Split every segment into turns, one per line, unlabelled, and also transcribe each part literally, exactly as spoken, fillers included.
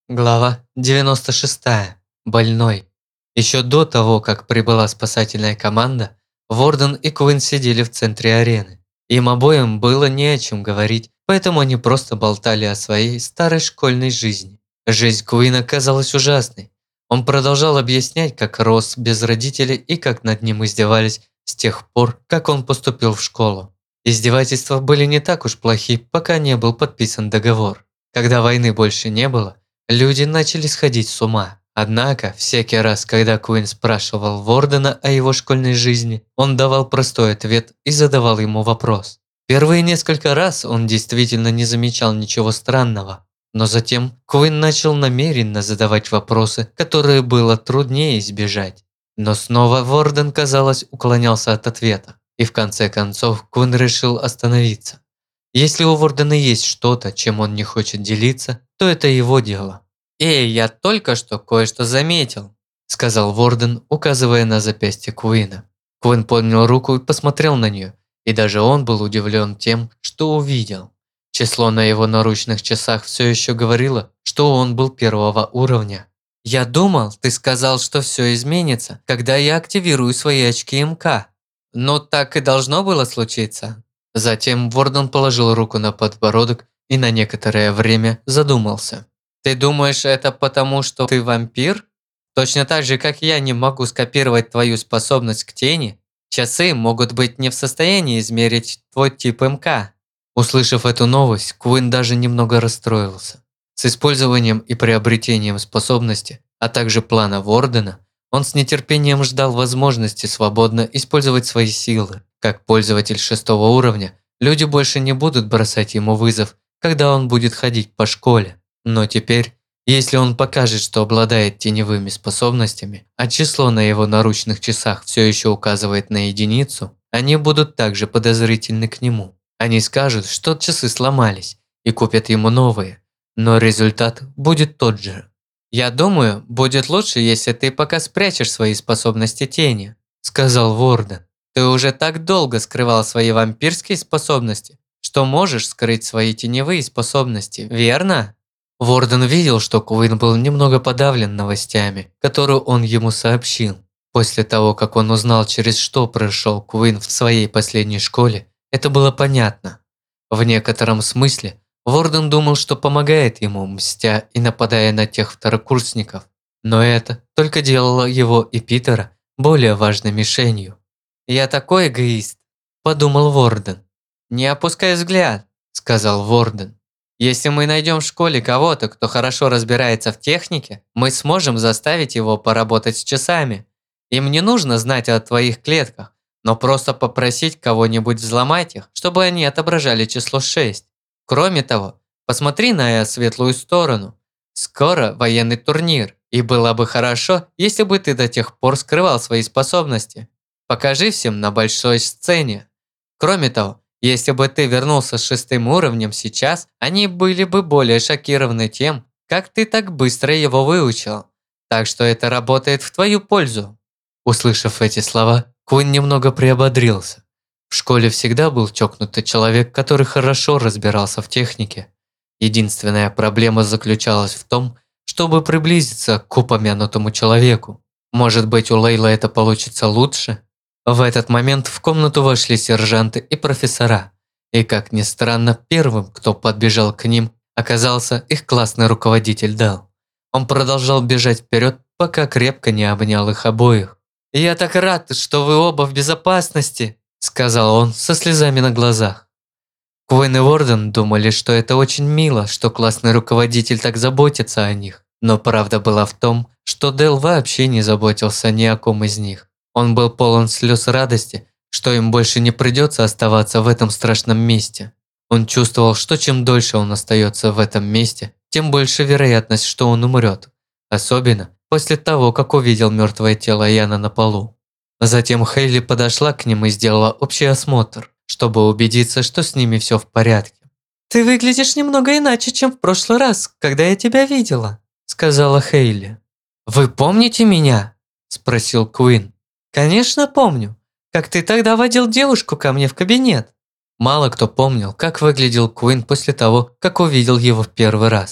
Глава девяносто шестая. Больной. Еще до того, как прибыла спасательная команда, Ворден и Куин сидели в центре арены. Им обоим было не о чем говорить, поэтому они просто болтали о своей старой школьной жизни. Жизнь Куина казалась ужасной. Он продолжал объяснять, как рос без родителей и как над ним издевались с тех пор, как он поступил в школу. Издевательства были не так уж плохи, пока не был подписан договор. Когда войны больше не было, люди начали сходить с ума. Однако, всякий раз, когда Куин спрашивал Вордена о его школьной жизни, он давал простой ответ и задавал ему вопрос. Первые несколько раз он действительно не замечал ничего странного, но затем Куин начал намеренно задавать вопросы, которые было труднее избежать. Но снова Ворден, казалось, уклонялся от ответа, и в конце концов Куин решил остановиться. Если у Вордена есть что-то, чем он не хочет делиться, то это его дело. «Эй, я только что кое-что заметил», – сказал Ворден, указывая на запястье Куина. Куин поднял руку и посмотрел на нее, и даже он был удивлен тем, что увидел. Число на его наручных часах все еще говорило, что он был первого уровня. «Я думал, ты сказал, что все изменится, когда я активирую свои очки МК. Но так и должно было случиться». Затем Ворден положил руку на подбородок и на некоторое время задумался. «Ты думаешь, это потому, что ты вампир? Точно так же, как я не могу скопировать твою способность к тени, часы могут быть не в состоянии измерить твой тип МК». Услышав эту новость, Куин даже немного расстроился. С использованием и приобретением способности, а также плана Вордена, он с нетерпением ждал возможности свободно использовать свои силы. Как пользователь шестого уровня, люди больше не будут бросать ему вызов, когда он будет ходить по школе. Но теперь, если он покажет, что обладает теневыми способностями, а число на его наручных часах все еще указывает на единицу, они будут также подозрительны к нему. Они скажут, что часы сломались, и купят ему новые, но результат будет тот же. «Я думаю, будет лучше, если ты пока спрячешь свои способности тени», – сказал Ворден. «Ты уже так долго скрывал свои вампирские способности, что можешь скрыть свои теневые способности, верно?» Ворден видел, что Куин был немного подавлен новостями, которые он ему сообщил. После того, как он узнал, через что прошел Куин в своей последней школе, это было понятно. В некотором смысле Ворден думал, что помогает ему, мстя и нападая на тех второкурсников. Но это только делало его и Питера более важной мишенью. «Я такой эгоист», – подумал Ворден. «Не опускай взгляд», – сказал Ворден. «Если мы найдем в школе кого-то, кто хорошо разбирается в технике, мы сможем заставить его поработать с часами. Им не нужно знать о твоих клетках, но просто попросить кого-нибудь взломать их, чтобы они отображали число шесть. Кроме того, посмотри на светлую сторону. Скоро военный турнир, и было бы хорошо, если бы ты до тех пор скрывал свои способности. Покажи всем на большой сцене. Кроме того, если бы ты вернулся с шестым уровнем сейчас, они были бы более шокированы тем, как ты так быстро его выучил. Так что это работает в твою пользу». Услышав эти слова, Куин немного приободрился. В школе всегда был чокнутый человек, который хорошо разбирался в технике. Единственная проблема заключалась в том, чтобы приблизиться к упомянутому человеку. Может быть, у Лейла это получится лучше? В этот момент в комнату вошли сержанты и профессора. И, как ни странно, первым, кто подбежал к ним, оказался их классный руководитель Дал. Он продолжал бежать вперед, пока крепко не обнял их обоих. «Я так рад, что вы оба в безопасности», – сказал он со слезами на глазах. Куин и Ворден думали, что это очень мило, что классный руководитель так заботится о них. Но правда была в том, что Дэл вообще не заботился ни о ком из них. Он был полон слез радости, что им больше не придется оставаться в этом страшном месте. Он чувствовал, что чем дольше он остается в этом месте, тем больше вероятность, что он умрет. Особенно после того, как увидел мертвое тело Яна на полу. Затем Хейли подошла к ним и сделала общий осмотр, чтобы убедиться, что с ними все в порядке. «Ты выглядишь немного иначе, чем в прошлый раз, когда я тебя видела», – сказала Хейли. «Вы помните меня?» – спросил Куин. «Конечно помню. Как ты тогда водил девушку ко мне в кабинет». Мало кто помнил, как выглядел Куин после того, как увидел его в первый раз.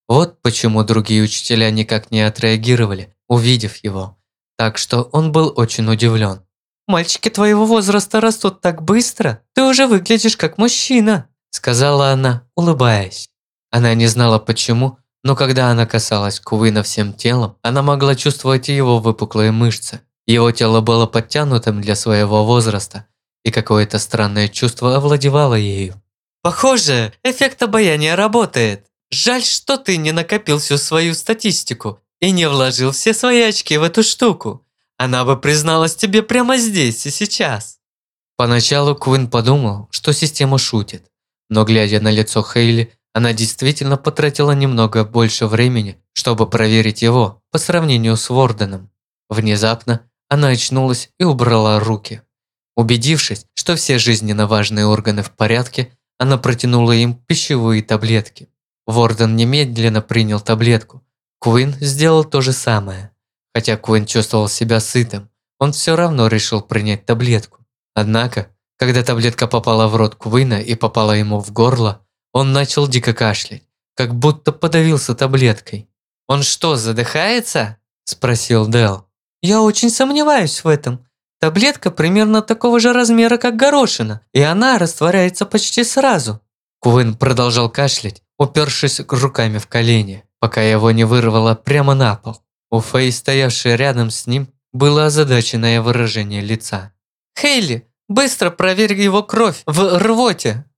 Вот почему другие учителя никак не отреагировали, увидев его. Так что он был очень удивлен. «Мальчики твоего возраста растут так быстро, ты уже выглядишь как мужчина», сказала она, улыбаясь. Она не знала почему, но когда она касалась Куина всем телом, она могла чувствовать его выпуклые мышцы. Его тело было подтянутым для своего возраста, и какое-то странное чувство овладевало ею. «Похоже, эффект обаяния работает. Жаль, что ты не накопил всю свою статистику и не вложил все свои очки в эту штуку. Она бы призналась тебе прямо здесь и сейчас». Поначалу Куин подумал, что система шутит, но глядя на лицо Хейли, она действительно потратила немного больше времени, чтобы проверить его по сравнению с Ворденом. Внезапно она очнулась и убрала руки. Убедившись, что все жизненно важные органы в порядке, она протянула им пищевые таблетки. Ворден немедленно принял таблетку. Куин сделал то же самое. Хотя Куин чувствовал себя сытым, он все равно решил принять таблетку. Однако, когда таблетка попала в рот Куина и попала ему в горло, он начал дико кашлять, как будто подавился таблеткой. «Он что, задыхается?» – спросил Дэл. «Я очень сомневаюсь в этом. Таблетка примерно такого же размера, как горошина, и она растворяется почти сразу». Куин продолжал кашлять, упершись руками в колени, пока его не вырвало прямо на пол. У Фэй, стоявшей рядом с ним, было озадаченное выражение лица. «Хейли, быстро проверь его кровь в рвоте!»